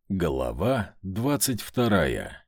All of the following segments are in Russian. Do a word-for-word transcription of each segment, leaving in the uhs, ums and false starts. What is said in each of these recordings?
Глава двадцать вторая.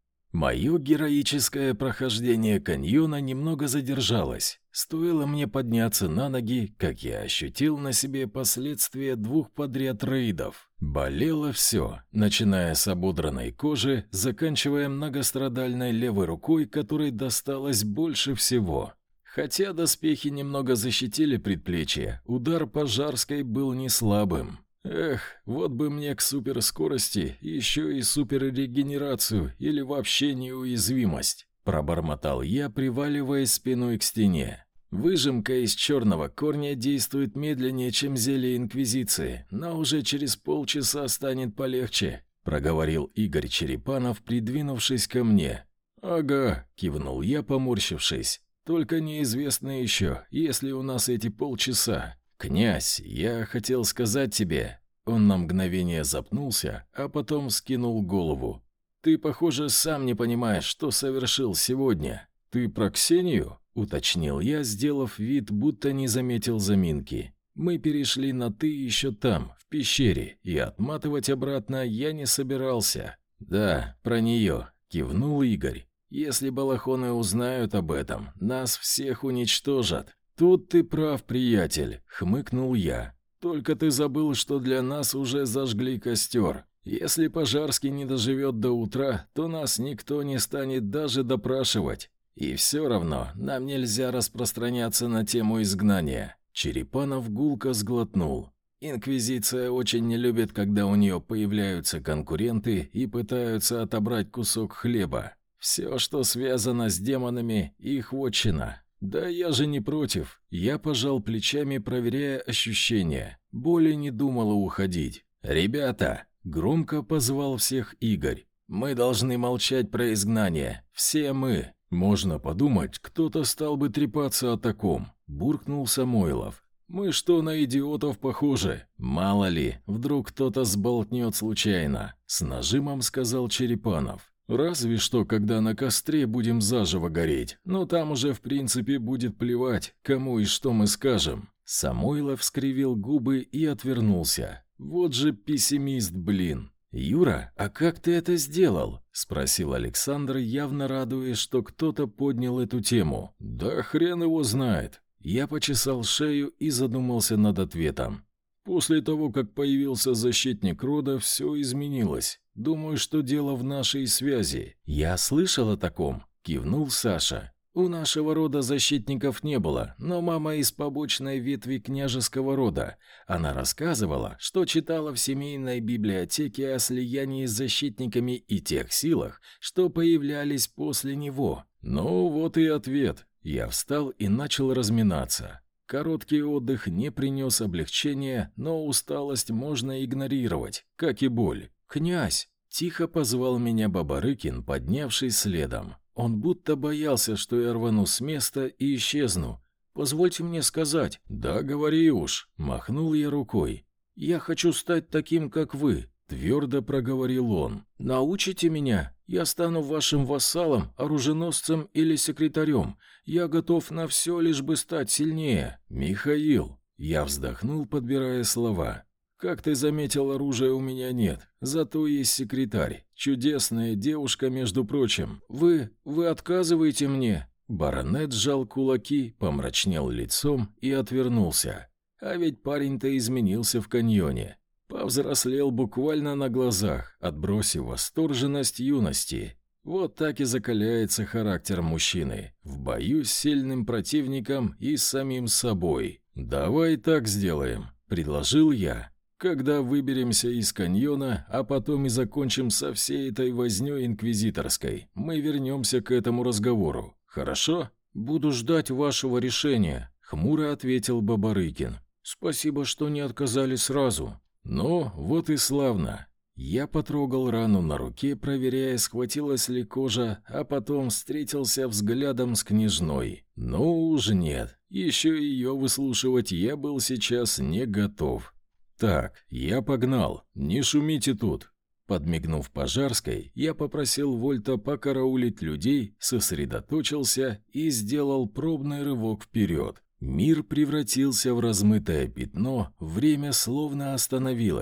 Мое героическое прохождение каньона немного задержалось. Стоило мне подняться на ноги, как я ощутил на себе последствия двух подряд рейдов. Болело все, начиная с ободранной кожи, заканчивая многострадальной левой рукой, которой досталось больше всего. Хотя доспехи немного защитили предплечье, удар Пожарской был не слабым. Эх, вот бы мне к суперскорости, еще и суперрегенерацию или вообще неуязвимость, пробормотал я, приваливаясь спиной к стене. Выжимка из черного корня действует медленнее, чем зелье Инквизиции, но уже через полчаса станет полегче, проговорил Игорь Черепанов, придвинувшись ко мне. Ага, кивнул я, поморщившись. Только неизвестно еще, есть ли у нас эти полчаса. «Князь, я хотел сказать тебе...» Он на мгновение запнулся, а потом скинул голову. «Ты, похоже, сам не понимаешь, что совершил сегодня. Ты про Ксению?» — уточнил я, сделав вид, будто не заметил заминки. Мы перешли на «ты» еще там, в пещере, и отматывать обратно я не собирался. «Да, про нее», — кивнул Игорь. «Если балахоны узнают об этом, нас всех уничтожат». «Тут ты прав, приятель», — хмыкнул я. «Только ты забыл, что для нас уже зажгли костер. Если Пожарский не доживет до утра, то нас никто не станет даже допрашивать. И все равно нам нельзя распространяться на тему изгнания». Черепанов гулко сглотнул. «Инквизиция очень не любит, когда у нее появляются конкуренты и пытаются отобрать кусок хлеба. Все, что связано с демонами, их вотчина». «Да я же не против». Я пожал плечами, проверяя ощущения. Боли не думала уходить. «Ребята!» — громко позвал всех Игорь. «Мы должны молчать про изгнание. Все мы». «Можно подумать, кто-то стал бы трепаться о таком», — буркнул Самойлов. «Мы что, на идиотов похожи? Мало ли, вдруг кто-то сболтнет случайно», — с нажимом сказал Черепанов. «Разве что, когда на костре будем заживо гореть, но там уже в принципе будет плевать, кому и что мы скажем». Самойлов скривил губы и отвернулся. «Вот же пессимист, блин!» «Юра, а как ты это сделал?» — спросил Александр, явно радуясь, что кто-то поднял эту тему. «Да хрен его знает». Я почесал шею и задумался над ответом. После того, как появился защитник рода, все изменилось. Думаю, что дело в нашей связи. Я слышал о таком, кивнул Саша. У нашего рода защитников не было, но мама из побочной ветви княжеского рода. Она рассказывала, что читала в семейной библиотеке о слиянии с защитниками и тех силах, что появлялись после него. Ну вот и ответ. Я встал и начал разминаться. Короткий отдых не принес облегчения, но усталость можно игнорировать, как и боль. «Князь!» — тихо позвал меня Бабарыкин, поднявшись следом. Он будто боялся, что я рвану с места и исчезну. «Позвольте мне сказать». «Да говори уж», — махнул я рукой. «Я хочу стать таким, как вы», — твердо проговорил он. «Научите меня? Я стану вашим вассалом, оруженосцем или секретарем. Я готов на все, лишь бы стать сильнее». «Михаил», — я вздохнул, подбирая слова. «Как ты заметил, оружия у меня нет, зато есть секретарь. Чудесная девушка, между прочим. Вы... вы отказываете мне?» Баронет сжал кулаки, помрачнел лицом и отвернулся. А ведь парень-то изменился в каньоне. Повзрослел буквально на глазах, отбросив восторженность юности. Вот так и закаляется характер мужчины. В бою с сильным противником и с самим собой. «Давай так сделаем», — предложил я. «Когда выберемся из каньона, а потом и закончим со всей этой вознёй инквизиторской, мы вернемся к этому разговору. Хорошо?» «Буду ждать вашего решения», — хмуро ответил Бабарыкин. «Спасибо, что не отказали сразу». «Ну, вот и славно». Я потрогал рану на руке, проверяя, схватилась ли кожа, а потом встретился взглядом с княжной. Ну уж нет, еще ее выслушивать я был сейчас не готов. «Так, я погнал, не шумите тут». Подмигнув Пожарской, я попросил Вольта покараулить людей, сосредоточился и сделал пробный рывок вперед. Мир превратился в размытое пятно, время словно остановилось.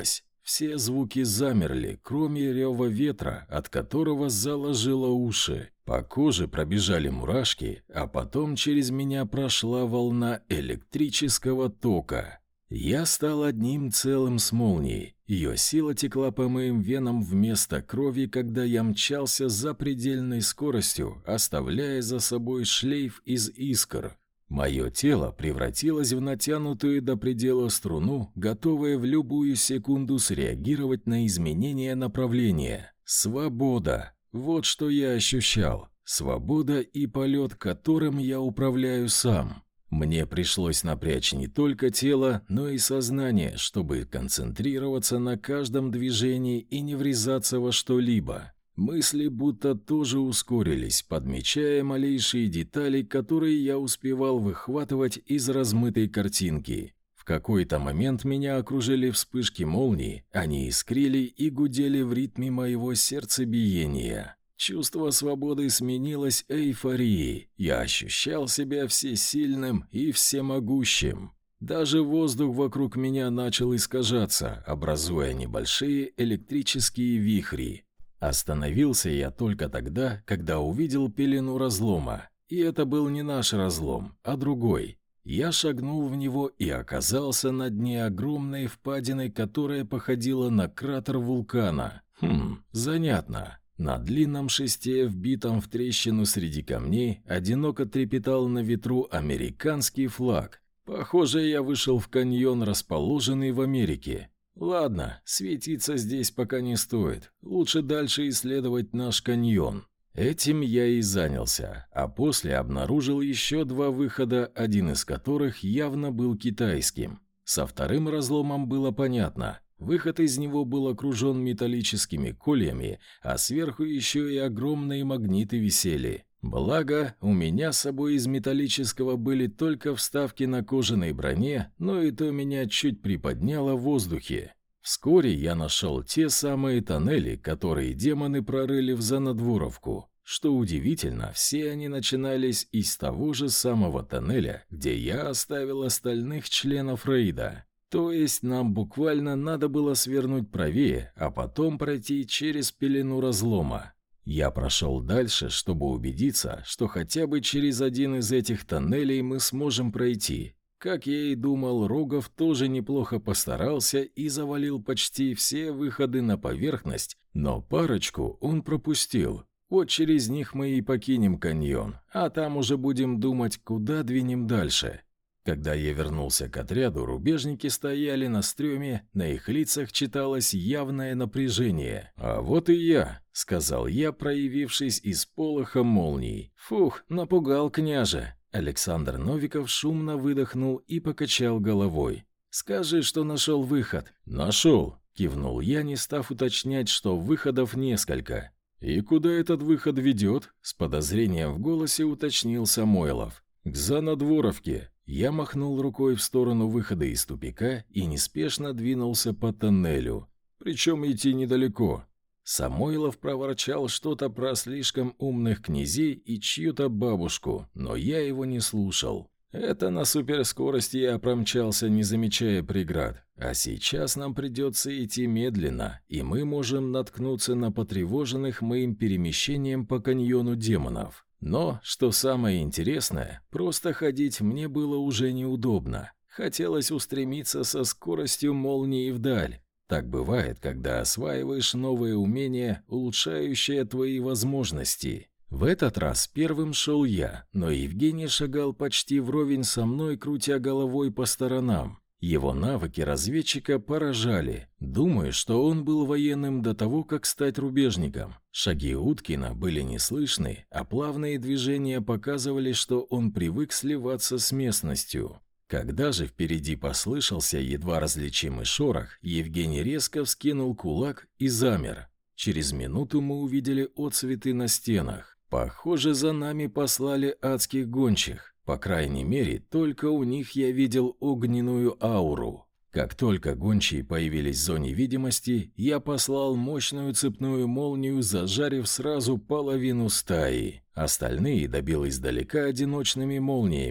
Все звуки замерли, кроме рева ветра, от которого заложило уши. По коже пробежали мурашки, а потом через меня прошла волна электрического тока. Я стал одним целым с молнией. Ее сила текла по моим венам вместо крови, когда я мчался за предельной скоростью, оставляя за собой шлейф из искр. Мое тело превратилось в натянутую до предела струну, готовое в любую секунду среагировать на изменение направления. Свобода. Вот что я ощущал. Свобода и полет, которым я управляю сам. Мне пришлось напрячь не только тело, но и сознание, чтобы концентрироваться на каждом движении и не врезаться во что-либо. Мысли будто тоже ускорились, подмечая малейшие детали, которые я успевал выхватывать из размытой картинки. В какой-то момент меня окружили вспышки молний, они искрили и гудели в ритме моего сердцебиения. Чувство свободы сменилось эйфорией. Я ощущал себя всесильным и всемогущим. Даже воздух вокруг меня начал искажаться, образуя небольшие электрические вихри. Остановился я только тогда, когда увидел пелену разлома. И это был не наш разлом, а другой. Я шагнул в него и оказался на дне огромной впадины, которая походила на кратер вулкана. Хм, занятно. На длинном шесте, вбитом в трещину среди камней, одиноко трепетал на ветру американский флаг. Похоже, я вышел в каньон, расположенный в Америке. Ладно, светиться здесь пока не стоит. Лучше дальше исследовать наш каньон. Этим я и занялся, а после обнаружил еще два выхода, один из которых явно был китайским. Со вторым разломом было понятно. Выход из него был окружен металлическими кольями, а сверху еще и огромные магниты висели. Благо, у меня с собой из металлического были только вставки на кожаной броне, но и то меня чуть приподняло в воздухе. Вскоре я нашел те самые тоннели, которые демоны прорыли в Занадворовку. Что удивительно, все они начинались из того же самого тоннеля, где я оставил остальных членов рейда. То есть нам буквально надо было свернуть правее, а потом пройти через пелену разлома. Я прошел дальше, чтобы убедиться, что хотя бы через один из этих тоннелей мы сможем пройти. Как я и думал, Рогов тоже неплохо постарался и завалил почти все выходы на поверхность, но парочку он пропустил. Вот через них мы и покинем каньон, а там уже будем думать, куда двинем дальше. Когда я вернулся к отряду, рубежники стояли на стреме, на их лицах читалось явное напряжение. «А вот и я», — сказал я, проявившись из полоха молний. «Фух, напугал, княже». Александр Новиков шумно выдохнул и покачал головой. «Скажи, что нашел выход». «Нашел», — кивнул я, не став уточнять, что выходов несколько. «И куда этот выход ведет?» — с подозрением в голосе уточнил Самойлов. «К Занадворовке». Я махнул рукой в сторону выхода из тупика и неспешно двинулся по тоннелю. Причем идти недалеко. Самойлов проворчал что-то про слишком умных князей и чью-то бабушку, но я его не слушал. Это на суперскорости я промчался, не замечая преград. А сейчас нам придется идти медленно, и мы можем наткнуться на потревоженных моим перемещением по каньону демонов. Но, что самое интересное, просто ходить мне было уже неудобно. Хотелось устремиться со скоростью молнии вдаль. Так бывает, когда осваиваешь новое умение, улучшающее твои возможности. В этот раз первым шел я, но Евгений шагал почти вровень со мной, крутя головой по сторонам. Его навыки разведчика поражали. Думаю, что он был военным до того, как стать рубежником. Шаги Уткина были неслышны, а плавные движения показывали, что он привык сливаться с местностью. Когда же впереди послышался едва различимый шорох, Евгений резко вскинул кулак и замер. Через минуту мы увидели отсветы на стенах. Похоже, за нами послали адских гончих. По крайней мере, только у них я видел огненную ауру. Как только гончие появились в зоне видимости, я послал мощную цепную молнию, зажарив сразу половину стаи. Остальные добил издалека одиночными молниями.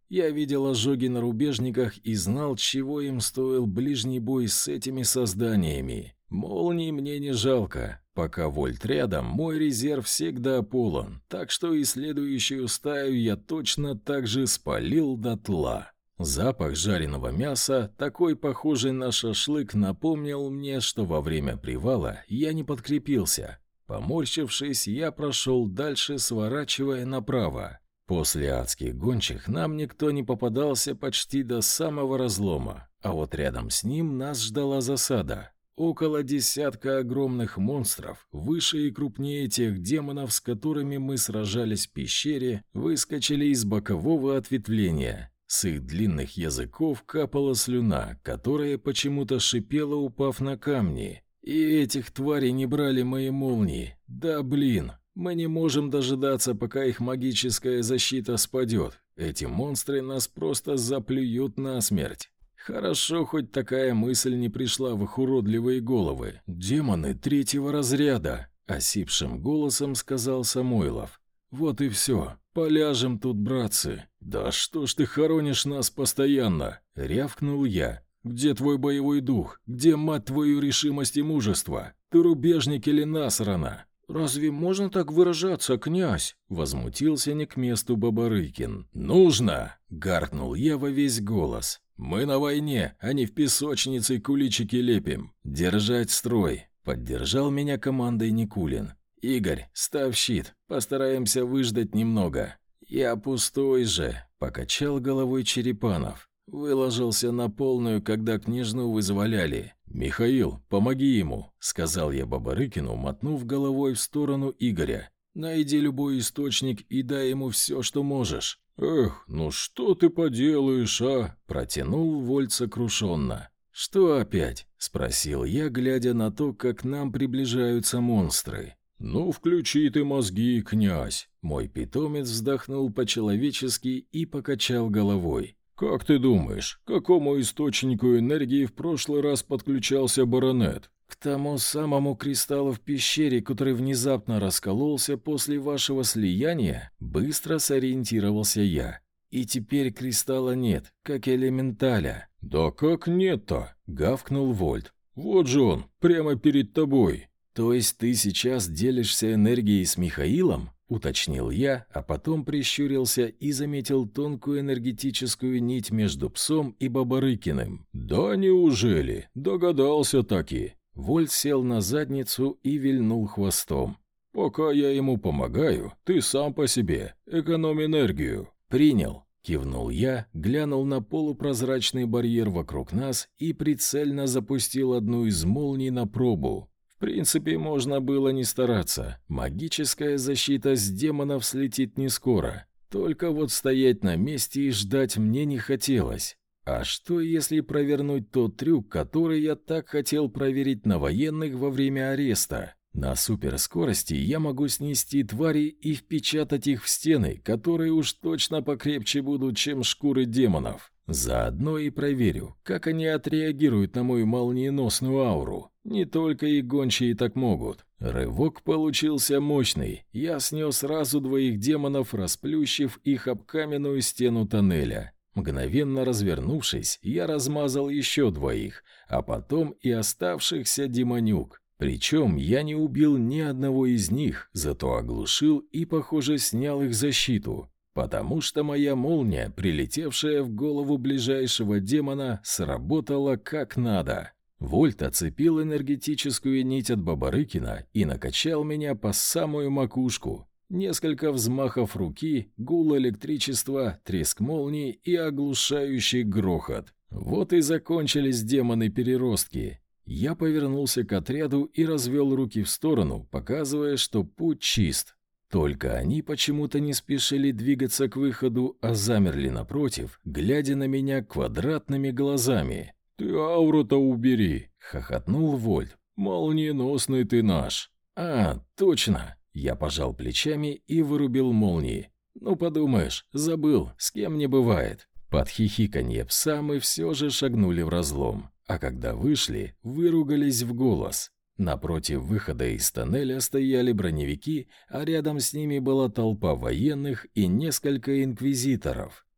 Я видел ожоги на рубежниках и знал, чего им стоил ближний бой с этими созданиями. Молний мне не жалко. Пока Вольт рядом, мой резерв всегда полон, так что и следующую стаю я точно так же спалил дотла. Запах жареного мяса, такой похожий на шашлык, напомнил мне, что во время привала я не подкрепился. Поморщившись, я прошел дальше, сворачивая направо. После адских гончих нам никто не попадался почти до самого разлома, а вот рядом с ним нас ждала засада. Около десятка огромных монстров, выше и крупнее тех демонов, с которыми мы сражались в пещере, выскочили из бокового ответвления. С их длинных языков капала слюна, которая почему-то шипела, упав на камни. И этих тварей не брали мои молнии. Да блин, мы не можем дожидаться, пока их магическая защита спадет. Эти монстры нас просто заплюют насмерть. Хорошо, хоть такая мысль не пришла в их уродливые головы. «Демоны третьего разряда», — осипшим голосом сказал Самойлов. «Вот и все. Поляжем тут, братцы». «Да что ж ты хоронишь нас постоянно?» — рявкнул я. «Где твой боевой дух? Где, мать твою, решимость и мужество? Ты рубежник или насрана?» «Разве можно так выражаться, князь?» — возмутился не к месту Бабарыкин. «Нужно!» — гаркнул я во весь голос. «Мы на войне, а не в песочнице куличики лепим. Держать строй!» — поддержал меня командой Никулин. «Игорь, ставь щит, постараемся выждать немного». «Я пустой же!» — покачал головой Черепанов. Выложился на полную, когда княжну вызволяли. «Михаил, помоги ему», — сказал я Бабарыкину, мотнув головой в сторону Игоря. «Найди любой источник и дай ему все, что можешь». «Эх, ну что ты поделаешь, а?» — протянул Вольт сокрушенно. «Что опять?» — спросил я, глядя на то, как к нам приближаются монстры. «Ну, включи ты мозги, князь!» Мой питомец вздохнул по-человечески и покачал головой. «Как ты думаешь, к какому источнику энергии в прошлый раз подключался баронет?» «К тому самому кристаллу в пещере, который внезапно раскололся после вашего слияния?» Быстро сориентировался я. «И теперь кристалла нет, как элементаля». «Да как нет-то?» — гавкнул Вольт. «Вот же он, прямо перед тобой». «То есть ты сейчас делишься энергией с Михаилом?» — уточнил я, а потом прищурился и заметил тонкую энергетическую нить между псом и Бабарыкиным. «Да неужели? Догадался таки». Вольт сел на задницу и вильнул хвостом. «Пока я ему помогаю, ты сам по себе, экономь энергию». «Принял», — кивнул я, глянул на полупрозрачный барьер вокруг нас и прицельно запустил одну из молний на пробу. В принципе, можно было не стараться. Магическая защита с демонов слетит не скоро. Только вот стоять на месте и ждать мне не хотелось. А что, если провернуть тот трюк, который я так хотел проверить на военных во время ареста? На суперскорости я могу снести твари и впечатать их в стены, которые уж точно покрепче будут, чем шкуры демонов. Заодно и проверю, как они отреагируют на мою молниеносную ауру. Не только и гончие так могут. Рывок получился мощный. Я снес сразу двоих демонов, расплющив их об каменную стену тоннеля. Мгновенно развернувшись, я размазал еще двоих, а потом и оставшихся демонюк. Причем я не убил ни одного из них, зато оглушил и, похоже, снял их защиту. Потому что моя молния, прилетевшая в голову ближайшего демона, сработала как надо. Вольт оцепил энергетическую нить от Бабарыкина и накачал меня по самую макушку. Несколько взмахов руки, гул электричества, треск молний и оглушающий грохот. Вот и закончились демоны-переростки. Я повернулся к отряду и развел руки в сторону, показывая, что путь чист. Только они почему-то не спешили двигаться к выходу, а замерли напротив, глядя на меня квадратными глазами. «Ты ауру-то убери!» — хохотнул Вольт. «Молниеносный ты наш!» «А, точно!» Я пожал плечами и вырубил молнии. «Ну, подумаешь, забыл, с кем не бывает». Под хихиканье пса мы все же шагнули в разлом, а когда вышли, выругались в голос. Напротив выхода из тоннеля стояли броневики, а рядом с ними была толпа военных и несколько инквизиторов.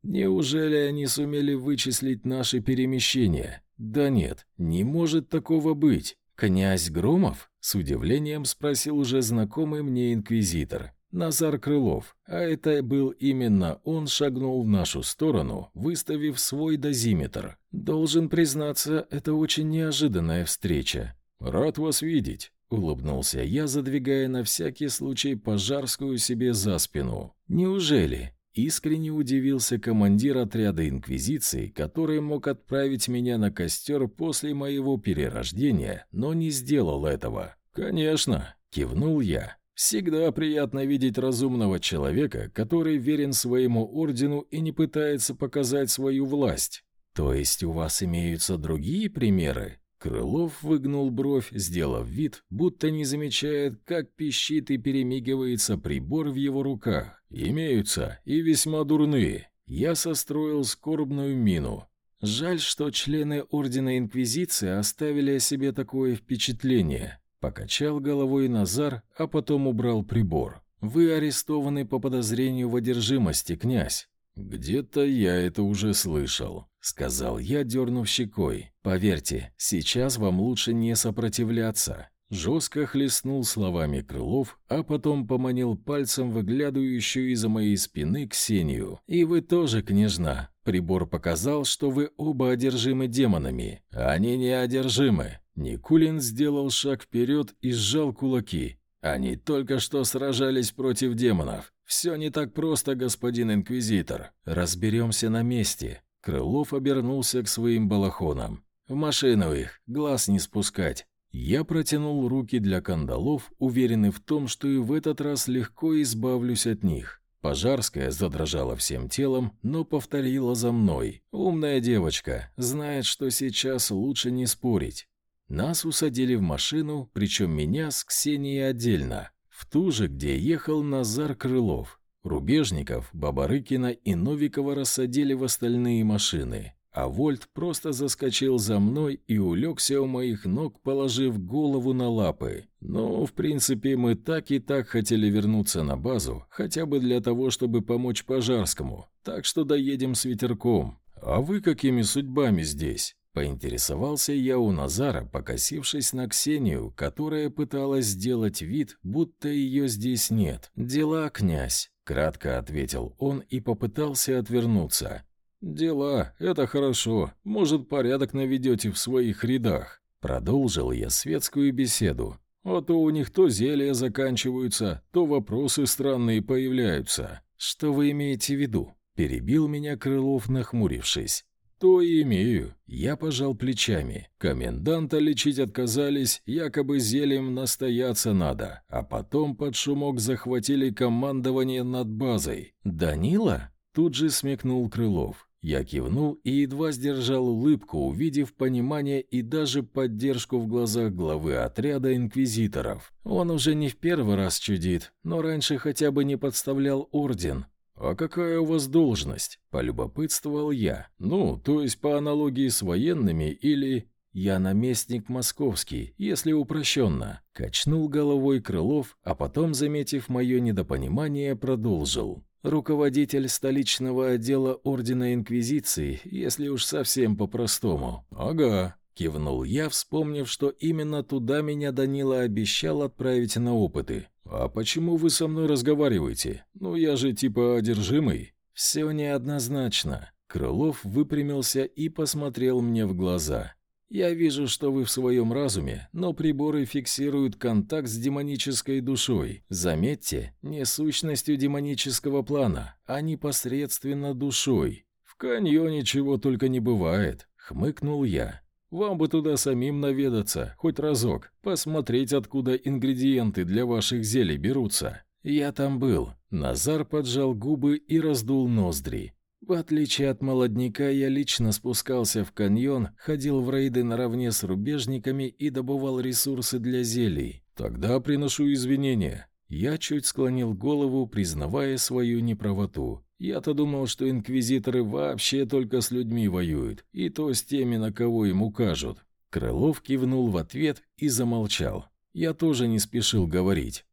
Неужели они сумели вычислить наши перемещения? Да нет, не может такого быть. Князь Громов? С удивлением спросил уже знакомый мне инквизитор. Назар Крылов. А это был именно он, шагнул в нашу сторону, выставив свой дозиметр. Должен признаться, это очень неожиданная встреча. «Рад вас видеть», — улыбнулся я, задвигая на всякий случай пожарскую себе за спину. «Неужели?» — искренне удивился командир отряда инквизиции, который мог отправить меня на костер после моего перерождения, но не сделал этого. «Конечно», — кивнул я. «Всегда приятно видеть разумного человека, который верен своему ордену и не пытается показать свою власть». «То есть у вас имеются другие примеры?» Крылов выгнул бровь, сделав вид, будто не замечает, как пищит и перемигивается прибор в его руках. «Имеются, и весьма дурные». Я состроил скорбную мину. Жаль, что члены Ордена Инквизиции оставили о себе такое впечатление. Покачал головой Назар, а потом убрал прибор. «Вы арестованы по подозрению в одержимости, князь». «Где-то я это уже слышал», — сказал я, дернув щекой. «Поверьте, сейчас вам лучше не сопротивляться». Жестко хлестнул словами Крылов, а потом поманил пальцем выглядывающую из-за моей спины Ксению. «И вы тоже, княжна. Прибор показал, что вы оба одержимы демонами». «Они не одержимы». Никулин сделал шаг вперед и сжал кулаки. «Они только что сражались против демонов. Все не так просто, господин инквизитор. Разберемся на месте». Крылов обернулся к своим балахонам. «В машину их, глаз не спускать». Я протянул руки для кандалов, уверенный в том, что и в этот раз легко избавлюсь от них. Пожарская задрожала всем телом, но повторила за мной. «Умная девочка, знает, что сейчас лучше не спорить». Нас усадили в машину, причем меня с Ксенией отдельно, в ту же, где ехал Назар Крылов. Рубежников, Бабарыкина и Новикова рассадили в остальные машины, а Вольт просто заскочил за мной и улегся у моих ног, положив голову на лапы. Ну, в принципе, мы так и так хотели вернуться на базу, хотя бы для того, чтобы помочь Пожарскому, так что доедем с ветерком. А вы какими судьбами здесь? Поинтересовался я у Назара, покосившись на Ксению, которая пыталась сделать вид, будто ее здесь нет. «Дела, князь», — кратко ответил он и попытался отвернуться. «Дела, это хорошо. Может, порядок наведете в своих рядах». Продолжил я светскую беседу. «А то у них то зелья заканчиваются, то вопросы странные появляются». «Что вы имеете в виду?» — перебил меня Крылов, нахмурившись. «То и имею». Я пожал плечами. Коменданта лечить отказались, якобы зельем настояться надо, а потом под шумок захватили командование над базой. «Данила?» — тут же смекнул Крылов. Я кивнул и едва сдержал улыбку, увидев понимание и даже поддержку в глазах главы отряда инквизиторов. Он уже не в первый раз чудит, но раньше хотя бы не подставлял орден. «А какая у вас должность?» – полюбопытствовал я. «Ну, то есть по аналогии с военными или...» «Я наместник московский, если упрощенно», – качнул головой Крылов, а потом, заметив мое недопонимание, продолжил. «Руководитель столичного отдела Ордена Инквизиции, если уж совсем по-простому». «Ага», – кивнул я, вспомнив, что именно туда меня Данила обещал отправить на опыты. «А почему вы со мной разговариваете? Ну, я же типа одержимый». «Все неоднозначно». Крылов выпрямился и посмотрел мне в глаза. «Я вижу, что вы в своем разуме, но приборы фиксируют контакт с демонической душой. Заметьте, не сущностью демонического плана, а непосредственно душой». «В каньоне чего только не бывает», — хмыкнул я. «Вам бы туда самим наведаться, хоть разок, посмотреть, откуда ингредиенты для ваших зелий берутся». «Я там был». Назар поджал губы и раздул ноздри. «В отличие от молодняка, я лично спускался в каньон, ходил в рейды наравне с рубежниками и добывал ресурсы для зелий». «Тогда приношу извинения». Я чуть склонил голову, признавая свою неправоту. Я-то думал, что инквизиторы вообще только с людьми воюют, и то с теми, на кого им укажут. Крылов кивнул в ответ и замолчал. Я тоже не спешил говорить.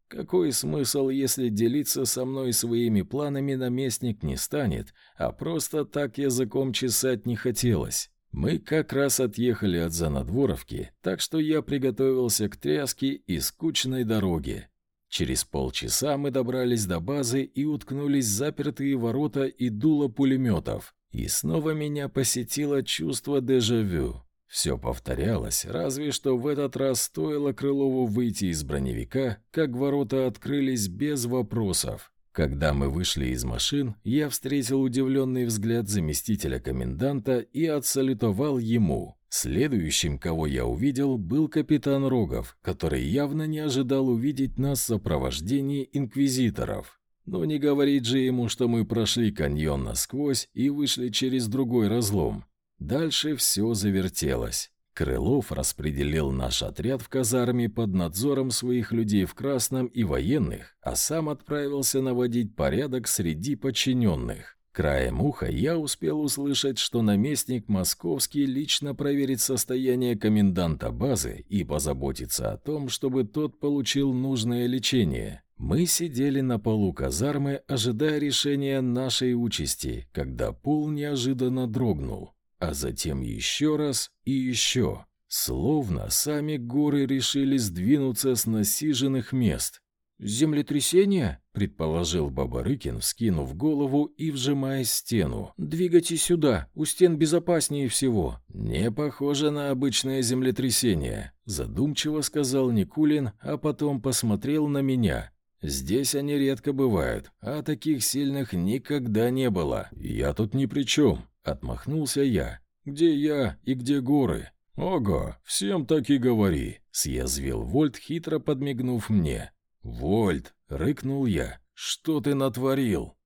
Какой смысл, если делиться со мной своими планами наместник не станет, а просто так языком чесать не хотелось? Мы как раз отъехали от Занадворовки, так что я приготовился к тряске и скучной дороге. Через полчаса мы добрались до базы и уткнулись в запертые ворота и дуло пулеметов. И снова меня посетило чувство дежавю. Все повторялось, разве что в этот раз стоило Крылову выйти из броневика, как ворота открылись без вопросов. Когда мы вышли из машин, я встретил удивленный взгляд заместителя коменданта и отсалютовал ему. Следующим, кого я увидел, был капитан Рогов, который явно не ожидал увидеть нас в сопровождении инквизиторов. Но не говорить же ему, что мы прошли каньон насквозь и вышли через другой разлом. Дальше все завертелось. Крылов распределил наш отряд в казарме под надзором своих людей в красном и военных, а сам отправился наводить порядок среди подчиненных. Краем уха я успел услышать, что наместник Московский лично проверит состояние коменданта базы и позаботится о том, чтобы тот получил нужное лечение. Мы сидели на полу казармы, ожидая решения нашей участи, когда пол неожиданно дрогнул. А затем еще раз и еще. Словно сами горы решили сдвинуться с насиженных мест. «Землетрясение?» — предположил Бабарыкин, вскинув голову и вжимаясь в стену. «Двигайте сюда, у стен безопаснее всего». «Не похоже на обычное землетрясение», — задумчиво сказал Никулин, а потом посмотрел на меня. «Здесь они редко бывают, а таких сильных никогда не было. Я тут ни при чем», — отмахнулся я. «Где я и где горы?» «Ага, всем так и говори», — съязвил Вольт, хитро подмигнув мне. «Вольт!» — рыкнул я. «Что ты натворил?»